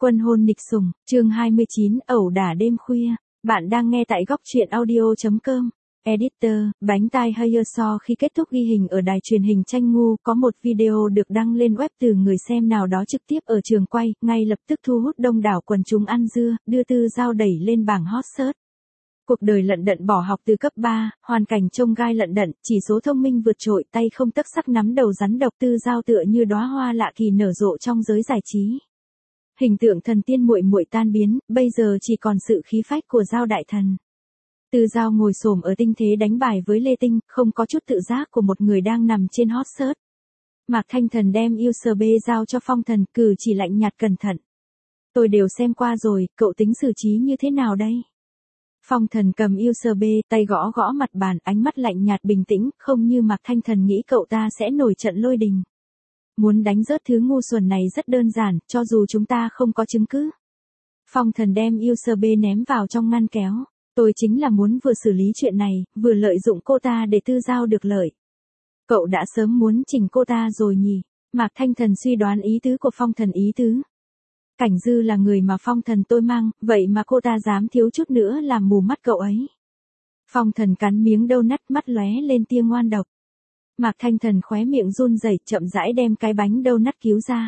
Quân hôn nịch sủng, chương 29, ẩu đả đêm khuya. Bạn đang nghe tại góc truyện audio.com. Editor, bánh tai Hayer so khi kết thúc ghi hình ở đài truyền hình Tranh Ngu, có một video được đăng lên web từ người xem nào đó trực tiếp ở trường quay, ngay lập tức thu hút đông đảo quần chúng ăn dưa, đưa Tư Dao đẩy lên bảng hot search. Cuộc đời lận đận bỏ học từ cấp 3, hoàn cảnh trông gai lận đận, chỉ số thông minh vượt trội, tay không tấc sắc nắm đầu rắn độc. Tư Dao tựa như đóa hoa lạ kỳ nở rộ trong giới giải trí. Hình tượng thần tiên muội muội tan biến, bây giờ chỉ còn sự khí phách của Dao đại thần. Tư Dao ngồi xổm ở tinh thế đánh bài với Lê Tinh, không có chút tự giác của một người đang nằm trên hot search. Mạc Thanh Thần đem USB giao cho Phong Thần, cử chỉ lạnh nhạt cẩn thận. Tôi đều xem qua rồi, cậu tính xử trí như thế nào đây? Phong Thần cầm USB, tay gõ gõ mặt bàn, ánh mắt lạnh nhạt bình tĩnh, không như Mạc Thanh Thần nghĩ cậu ta sẽ nổi trận lôi đình. Muốn đánh rớt thứ ngu xuẩn này rất đơn giản, cho dù chúng ta không có chứng cứ. Phong Thần đem USB ném vào trong ngăn kéo. Tôi chính là muốn vừa xử lý chuyện này, vừa lợi dụng cô ta để Tư Dao được lợi. Cậu đã sớm muốn chỉnh cô ta rồi nhỉ? Mạc Thanh Thần suy đoán ý tứ của Phong Thần ý tứ. Cảnh Dư là người mà Phong Thần tôi mang, vậy mà cô ta dám thiếu chút nữa làm mù mắt cậu ấy. Phong Thần cắn miếng donut, mắt lóe lên tia ngoan độc. Mạc Thanh Thần khóe miệng run rẩy, chậm rãi đem cái bánh donut cứu ra.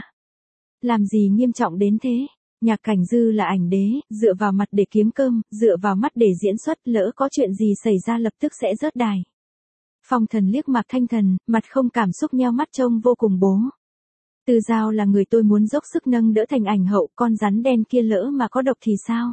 Làm gì nghiêm trọng đến thế? Nhạc Cảnh Dư là ảnh đế, dựa vào mặt để kiếm cơm, dựa vào mắt để diễn xuất, lỡ có chuyện gì xảy ra lập tức sẽ rớt đài. Phong Thần liếc Mạc Thanh Thần, mặt không cảm xúc nheo mắt trông vô cùng bố. Tư Dao là người tôi muốn dốc sức nâng đỡ thành ảnh hậu, con rắn đen kia lỡ mà có độc thì sao?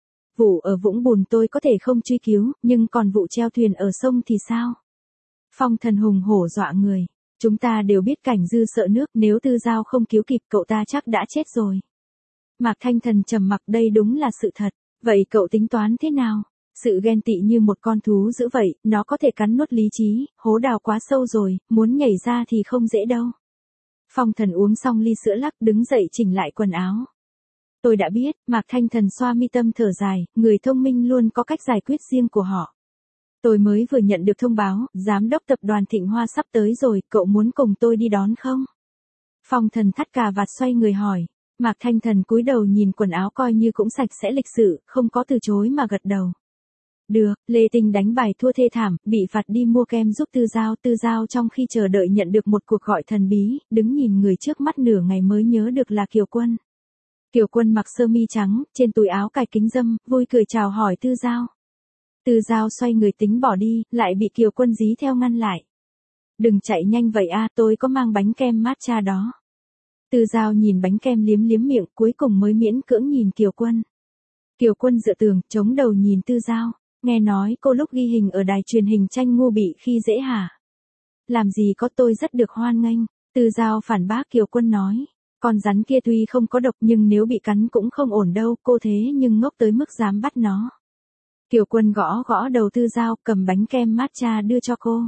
Vụ ở vũng bùn tôi có thể không truy cứu, nhưng còn vụ treo thuyền ở sông thì sao? Phong Thần hùng hổ dọa người. Chúng ta đều biết Cảnh Dư sợ nước, nếu Tư Dao không cứu kịp cậu ta chắc đã chết rồi. Mạc Thanh Thần trầm mặc, đây đúng là sự thật. Vậy cậu tính toán thế nào? Sự ghen tị như một con thú dữ vậy, nó có thể cắn nuốt lý trí, hố đào quá sâu rồi, muốn nhảy ra thì không dễ đâu. Phong Thần uống xong ly sữa lắc, đứng dậy chỉnh lại quần áo. Tôi đã biết, Mạc Thanh Thần xoa mi tâm thở dài, người thông minh luôn có cách giải quyết riêng của họ. Tôi mới vừa nhận được thông báo, giám đốc tập đoàn Thịnh Hoa sắp tới rồi, cậu muốn cùng tôi đi đón không? Phong Thần thắt cà vạt xoay người hỏi. Mạc Thanh Thần cúi đầu nhìn quần áo coi như cũng sạch sẽ lịch sự, không có từ chối mà gật đầu. Được, Lê Tinh đánh bài thua thê thảm, bị phạt đi mua kem giúp Tư Dao. Tư Dao trong khi chờ đợi nhận được một cuộc gọi thần bí, đứng nhìn người trước mắt nửa ngày mới nhớ được là Kiều Quân. Kiều Quân mặc sơ mi trắng, trên túi áo cài kính râm, vui cười chào hỏi Tư Dao. Tư Dao xoay người tính bỏ đi, lại bị Kiều Quân dí theo ngăn lại. Đừng chạy nhanh vậy a, tôi có mang bánh kem matcha đó. Tư Dao nhìn bánh kem liếm miệng, cuối cùng mới miễn cưỡng nhìn Kiều Quân. Kiều Quân dựa tường, chống đầu nhìn Tư Dao, nghe nói cô lúc ghi hình ở đài truyền hình Tranh Ngu bị khi dễ hả? Làm gì có, tôi rất được hoan nghênh. Tư Dao phản bác. Kiều Quân nói, con rắn kia tuy không có độc nhưng nếu bị cắn cũng không ổn đâu, cô thế nhưng ngốc tới mức dám bắt nó. Kiều Quân gõ gõ đầu Tư Dao, cầm bánh kem matcha đưa cho cô.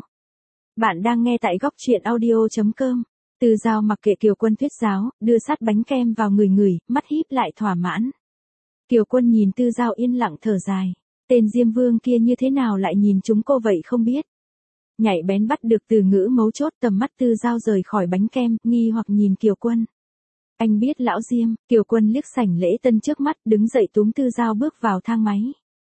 Bạn đang nghe tại góc truyện audio.com. Tư Dao mặc kệ Kiều Quân thuyết giáo, đưa sát bánh kem vào người, mắt híp lại thỏa mãn. Kiều Quân nhìn Tư Dao yên lặng thở dài. Tên Diêm Vương kia như thế nào lại nhìn chúng cô vậy không biết. Nhạy bén bắt được từ ngữ mấu chốt, tầm mắt Tư Dao rời khỏi bánh kem, nghi hoặc nhìn Kiều Quân. Anh biết lão Diêm? Kiều Quân liếc sảnh lễ tân trước mắt, đứng dậy túm Tư Dao bước vào thang máy.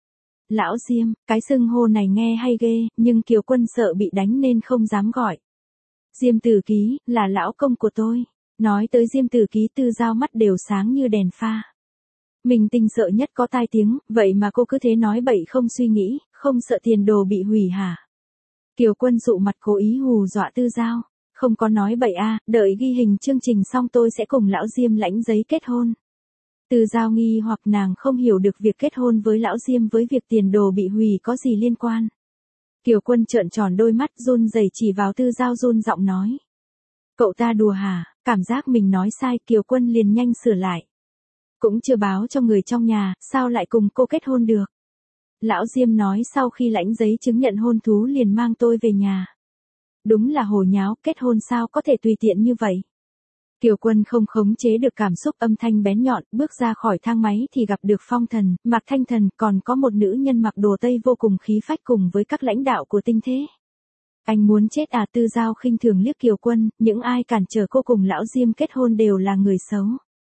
Lão Diêm, cái xưng hô này nghe hay ghê, nhưng Kiều Quân sợ bị đánh nên không dám gọi. Diêm Tử Ký, là lão công của tôi. Nói tới Diêm Tử Ký, Tư Dao mắt đều sáng như đèn pha. Mình tinh sợ nhất có tai tiếng, vậy mà cô cứ thế nói bậy không suy nghĩ, không sợ tiền đồ bị hủy hả? Kiều Quân dụ mặt cố ý hù dọa Tư Dao. Không có nói bậy a, đợi ghi hình chương trình xong tôi sẽ cùng lão Diêm lãnh giấy kết hôn. Tư Dao nghi hoặc, nàng không hiểu được việc kết hôn với lão Diêm với việc tiền đồ bị hủy có gì liên quan. Kiều Quân trợn tròn đôi mắt, run rẩy chỉ vào Tư Dao run giọng nói. Cậu ta đùa hả? Cảm giác mình nói sai, Kiều Quân liền nhanh sửa lại. Cũng chưa báo cho người trong nhà, sao lại cùng cô kết hôn được? Lão Diêm nói sau khi lãnh giấy chứng nhận hôn thú liền mang tôi về nhà. Đúng là hồ nháo, kết hôn sao có thể tùy tiện như vậy? Kiều Quân không khống chế được cảm xúc, âm thanh bén nhọn, bước ra khỏi thang máy thì gặp được Phong Thần, Mạc Thanh Thần, còn có một nữ nhân mặc đồ tây vô cùng khí phách cùng với các lãnh đạo của tinh thế. Anh muốn chết à? Tư Dao khinh thường liếc Kiều Quân, những ai cản trở cô cùng lão Diêm kết hôn đều là người xấu.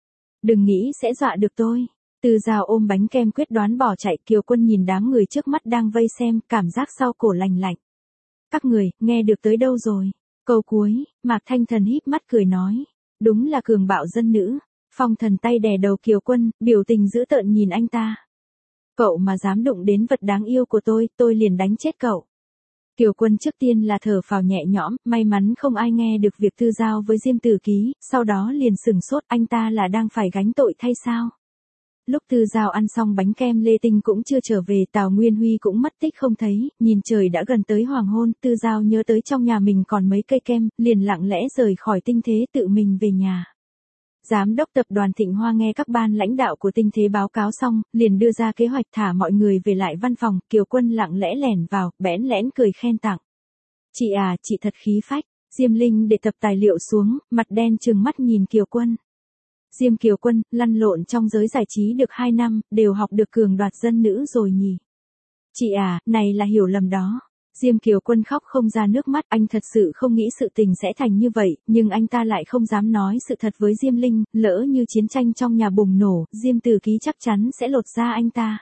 Đừng nghĩ sẽ dọa được tôi. Tư Giao ôm bánh kem quyết đoán bỏ chạy. Kiều Quân nhìn đám người trước mắt đang vây xem, cảm giác sau cổ lành lạnh. Các người, nghe được tới đâu rồi? Câu cuối, Mạc Thanh Thần híp mắt cười nói. Đúng là cường bạo dân nữ. Phong Thần tay đè đầu Kiều Quân, biểu tình dữ tợn nhìn anh ta. Cậu mà dám đụng đến vật đáng yêu của tôi liền đánh chết cậu. Kiều Quân trước tiên là thở phào nhẹ nhõm, may mắn không ai nghe được việc Tư Giao với Diêm Tử Ký, sau đó liền sừng sốt, anh ta là đang phải gánh tội thay sao? Lúc Tư Giao ăn xong bánh kem, Lê Tinh cũng chưa trở về, Tào Nguyên Huy cũng mất tích không thấy, nhìn trời đã gần tới hoàng hôn, Tư Giao nhớ tới trong nhà mình còn mấy cây kem, liền lặng lẽ rời khỏi Tinh Thế tự mình về nhà. Giám đốc tập đoàn Thịnh Hoa nghe các ban lãnh đạo của Tinh Thế báo cáo xong, liền đưa ra kế hoạch thả mọi người về lại văn phòng. Kiều Quân lặng lẽ lẻn vào, bẽn lẽn cười khen tặng. Chị à, chị thật khí phách. Diêm Linh để tập tài liệu xuống, mặt đen trừng mắt nhìn Kiều Quân. Kiều Quân, lăn lộn trong giới giải trí được 2 năm, đều học được cường đoạt dân nữ rồi nhỉ. Chị à, này là hiểu lầm đó. Kiều Quân khóc không ra nước mắt, anh thật sự không nghĩ sự tình sẽ thành như vậy, nhưng anh ta lại không dám nói sự thật với Diêm Linh, lỡ như chiến tranh trong nhà bùng nổ, Diêm Tử Ký chắc chắn sẽ lột da anh ta.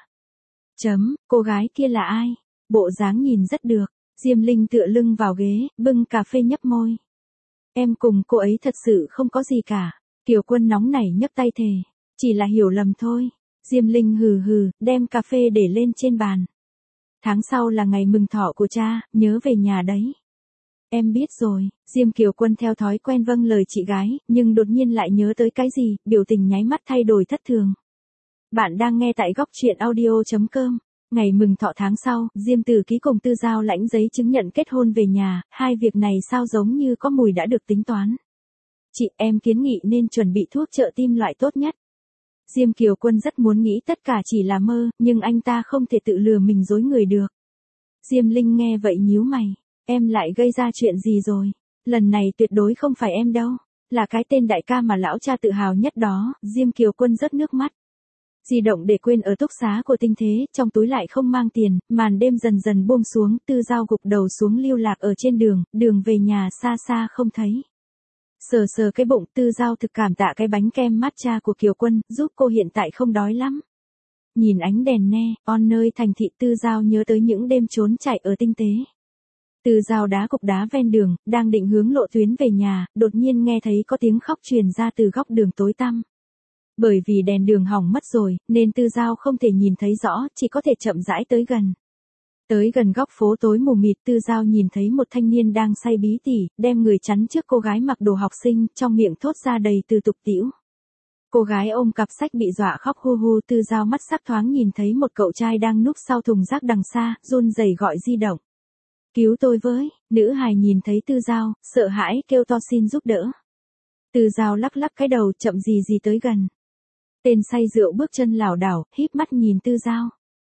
Cô gái kia là ai? Bộ dáng nhìn rất được. Diêm Linh tựa lưng vào ghế, bưng cà phê nhấp môi. Em cùng cô ấy thật sự không có gì cả. Kiều Quân nóng nảy nhấc tay thề. Chỉ là hiểu lầm thôi. Diêm Linh hừ hừ, đem cà phê để lên trên bàn. Tháng sau là ngày mừng thọ của cha, nhớ về nhà đấy. Em biết rồi. Kiều Quân theo thói quen vâng lời chị gái, nhưng đột nhiên lại nhớ tới cái gì, biểu tình nháy mắt thay đổi thất thường. Bạn đang nghe tại góc truyện audio.com. Ngày mừng thọ tháng sau, Diêm Tử Ký cùng Tư Giao lãnh giấy chứng nhận kết hôn về nhà, hai việc này sao giống như có mùi đã được tính toán. Chị, em kiến nghị nên chuẩn bị thuốc trợ tim loại tốt nhất. Kiều Quân rất muốn nghĩ tất cả chỉ là mơ, nhưng anh ta không thể tự lừa mình dối người được. Diêm Linh nghe vậy nhíu mày. Em lại gây ra chuyện gì rồi? Lần này tuyệt đối không phải em đâu. Là cái tên đại ca mà lão cha tự hào nhất đó. Kiều Quân rớt nước mắt. Di động để quên ở túc xá của Tinh Thế, trong túi lại không mang tiền, màn đêm dần dần buông xuống, Tư Giao gục đầu xuống lưu lạc ở trên đường về nhà xa xa không thấy. Sờ cái bụng, Tư Giao thực cảm tạ cái bánh kem matcha của Kiều Quân, giúp cô hiện tại không đói lắm. Nhìn ánh đèn neon nơi thành thị, Tư Giao nhớ tới những đêm trốn chạy ở Tinh Tế. Tư Giao đá cục đá ven đường, đang định hướng lộ tuyến về nhà, đột nhiên nghe thấy có tiếng khóc truyền ra từ góc đường tối tăm. Bởi vì đèn đường hỏng mất rồi, nên Tư Giao không thể nhìn thấy rõ, chỉ có thể chậm rãi tới gần. Tới gần góc phố tối mù mịt, Tư Giao nhìn thấy một thanh niên đang say bí tỉ, đem người chắn trước cô gái mặc đồ học sinh, trong miệng thốt ra đầy từ tục tĩu. Cô gái ôm cặp sách bị dọa khóc hu hu, Tư Giao mắt sắc thoáng nhìn thấy một cậu trai đang núp sau thùng rác đằng xa, run rẩy gọi di động. Cứu tôi với, nữ hài nhìn thấy Tư Giao, sợ hãi kêu to xin giúp đỡ. Tư Giao lắc lắc cái đầu, chậm gì tới gần. Tên say rượu bước chân lảo đảo, híp mắt nhìn Tư Giao.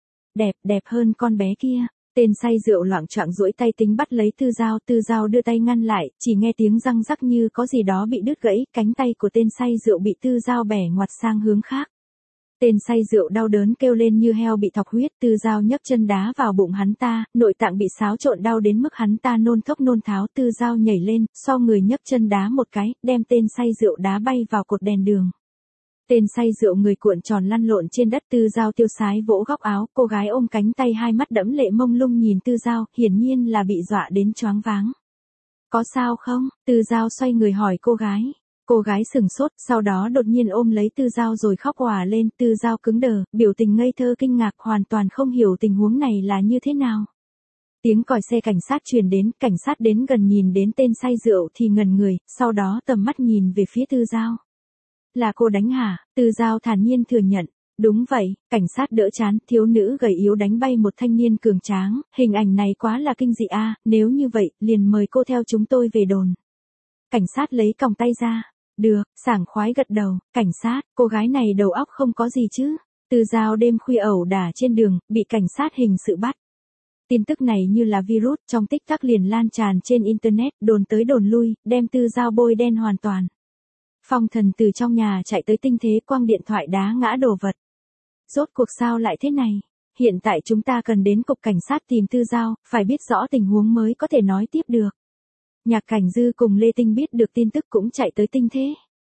Đẹp hơn con bé kia. Tên say rượu loạng choạng duỗi tay tính bắt lấy Tư Giao đưa tay ngăn lại, chỉ nghe tiếng răng rắc như có gì đó bị đứt gãy, cánh tay của tên say rượu bị Tư Giao bẻ ngoặt sang hướng khác. Tên say rượu đau đớn kêu lên như heo bị thọc huyết, Tư Giao nhấc chân đá vào bụng hắn ta, nội tạng bị xáo trộn đau đến mức hắn ta nôn thốc nôn tháo, Tư Giao nhảy lên, so người nhấc chân đá một cái, đem tên say rượu đá bay vào cột đèn đường. Tên say rượu người cuộn tròn lăn lộn trên đất, Tư Giao tiêu sái vỗ góc áo, cô gái ôm cánh tay, hai mắt đẫm lệ mông lung nhìn Tư Giao, hiển nhiên là bị dọa đến choáng váng. Có sao không? Tư Giao xoay người hỏi cô gái. Cô gái sừng sốt, sau đó đột nhiên ôm lấy Tư Giao rồi khóc òa lên, Tư Giao cứng đờ, biểu tình ngây thơ kinh ngạc, hoàn toàn không hiểu tình huống này là như thế nào. Tiếng còi xe cảnh sát truyền đến, cảnh sát đến gần nhìn đến tên say rượu thì ngẩn người, sau đó tầm mắt nhìn về phía Tư Giao. Là cô đánh hả? Tư Giao thản nhiên thừa nhận. Đúng vậy, cảnh sát đỡ chán, thiếu nữ gầy yếu đánh bay một thanh niên cường tráng, hình ảnh này quá là kinh dị a, nếu như vậy, liền mời cô theo chúng tôi về đồn. Cảnh sát lấy còng tay ra. Được, sảng khoái gật đầu, cảnh sát, cô gái này đầu óc không có gì chứ. Tư Giao đêm khuya ẩu đả trên đường, bị cảnh sát hình sự bắt. Tin tức này như là virus, trong tích tắc liền lan tràn trên internet, đồn tới đồn lui, đem Tư Giao bôi đen hoàn toàn. Phong Thần từ trong nhà chạy tới Tinh Thế, quăng điện thoại đá ngã đồ vật. Rốt cuộc sao lại thế này? Hiện tại chúng ta cần đến cục cảnh sát tìm Tư Giao, phải biết rõ tình huống mới có thể nói tiếp được. Nhạc Cảnh Dư cùng Lê Tinh biết được tin tức cũng chạy tới Tinh Thế.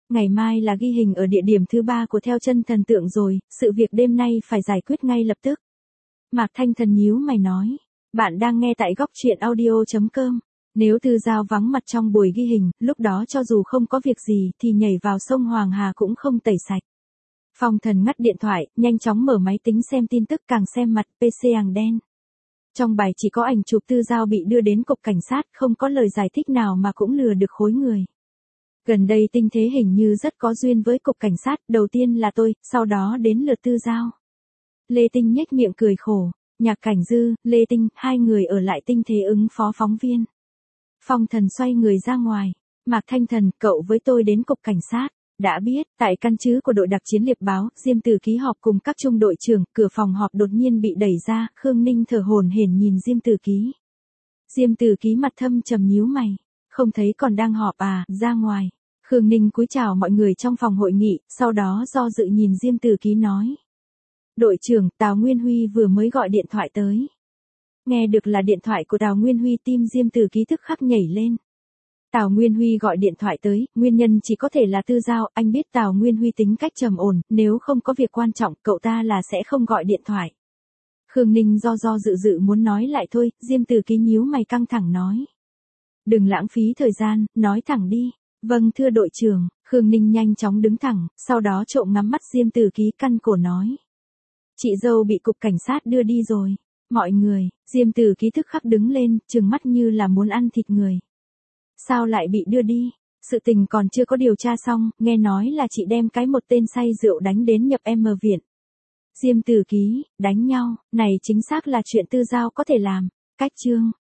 Ngày mai là ghi hình ở địa điểm thứ 3 của theo chân thần tượng rồi, sự việc đêm nay phải giải quyết ngay lập tức. Mạc Thanh Thần nhíu mày nói. Bạn đang nghe tại góc truyện audio.com. Nếu Tư Giao vắng mặt trong buổi ghi hình, lúc đó cho dù không có việc gì thì nhảy vào sông Hoàng Hà cũng không tẩy sạch. Phong Thần ngắt điện thoại, nhanh chóng mở máy tính xem tin tức, càng xem mặt PC àng đen. Trong bài chỉ có ảnh chụp Tư Giao bị đưa đến cục cảnh sát, không có lời giải thích nào mà cũng lừa được khối người. Gần đây Tinh Thế hình như rất có duyên với cục cảnh sát, đầu tiên là tôi, sau đó đến lượt Tư Giao. Lê Tinh nhếch miệng cười khổ, Nhạc Cảnh Dư, Lê Tinh, hai người ở lại Tinh Thế ứng phó phóng viên. Phong Thần xoay người ra ngoài. Mạc Thanh Thần, cậu với tôi đến cục cảnh sát. Đã biết, tại căn cứ của đội đặc chiến liệp báo, Diêm Tử Ký họp cùng các trung đội trưởng, cửa phòng họp đột nhiên bị đẩy ra, Khương Ninh thở hổn hển nhìn Diêm Tử Ký. Diêm Tử Ký mặt thâm trầm nhíu mày, không thấy còn đang họp à, ra ngoài. Khương Ninh cúi chào mọi người trong phòng hội nghị, sau đó do dự nhìn Diêm Tử Ký nói. Đội trưởng, Tào Nguyên Huy vừa mới gọi điện thoại tới. Nghe được là điện thoại của Tào Nguyên Huy, tim Diêm Tử Ký tức khắc nhảy lên. Tào Nguyên Huy gọi điện thoại tới, nguyên nhân chỉ có thể là Tư Giao, anh biết Tào Nguyên Huy tính cách trầm ổn, nếu không có việc quan trọng, cậu ta là sẽ không gọi điện thoại. Khương Ninh do dự muốn nói lại thôi, Diêm Tử Ký nhíu mày căng thẳng nói. Đừng lãng phí thời gian, nói thẳng đi. Vâng thưa đội trưởng, Khương Ninh nhanh chóng đứng thẳng, sau đó trộm ngắm mắt Diêm Tử Ký căn cổ nói. Chị dâu bị cục cảnh sát đưa đi rồi. Mọi người, Diêm Tử Ký tức khắc đứng lên, trừng mắt như là muốn ăn thịt người. Sao lại bị đưa đi? Sự tình còn chưa có điều tra xong, nghe nói là chị đem cái một tên say rượu đánh đến nhập M viện. Diêm Tử Ký, đánh nhau, này chính xác là chuyện Tư Giao có thể làm. Cách chương.